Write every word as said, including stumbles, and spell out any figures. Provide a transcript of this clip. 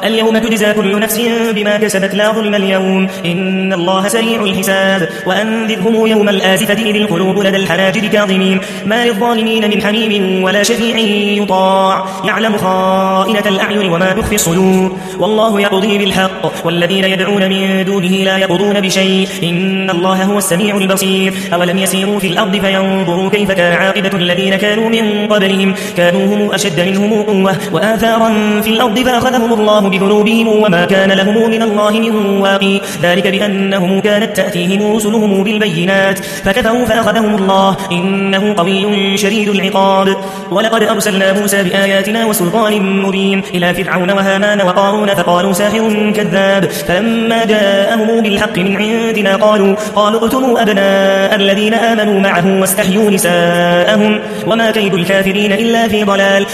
اليوم تجزى كل نفس بما كسبت لا ظلم اليوم إن الله سريع الحساب وأنذرهم يوم الآزفة إذ القلوب لدى الحناجر كاظمين ما للظالمين من حميم ولا شفيع يطاع يعلم خائنة الأعين وما تخفي الصدور والله يقضي بالحق والذين يدعون من دونه لا يقضون بشيء إن الله هو السميع البصير أولم يسيروا في الأرض فينظروا كيف كان عاقبة الذين كانوا من قبلهم كانوا هم أشد منهم قوة وآثارا في الأرض فأخذهم الله بذنوبهم وما كان لهم من الله من واقي ذلك بأنهم كانت تأتيهم رسلهم بالبينات فكفروا فأخذهم الله إنه قوي شديد العقاب ولقد أرسلنا موسى بآياتنا وسلطان مبين إلى فرعون وهامان وقارون فقالوا ساحر كذاب فلما جاءهم بالحق من عندنا قالوا قالوا اقتلوا أبناء الذين آمنوا معه واستحيوا نساءهم وما كيد الكافرين إلا في ضلال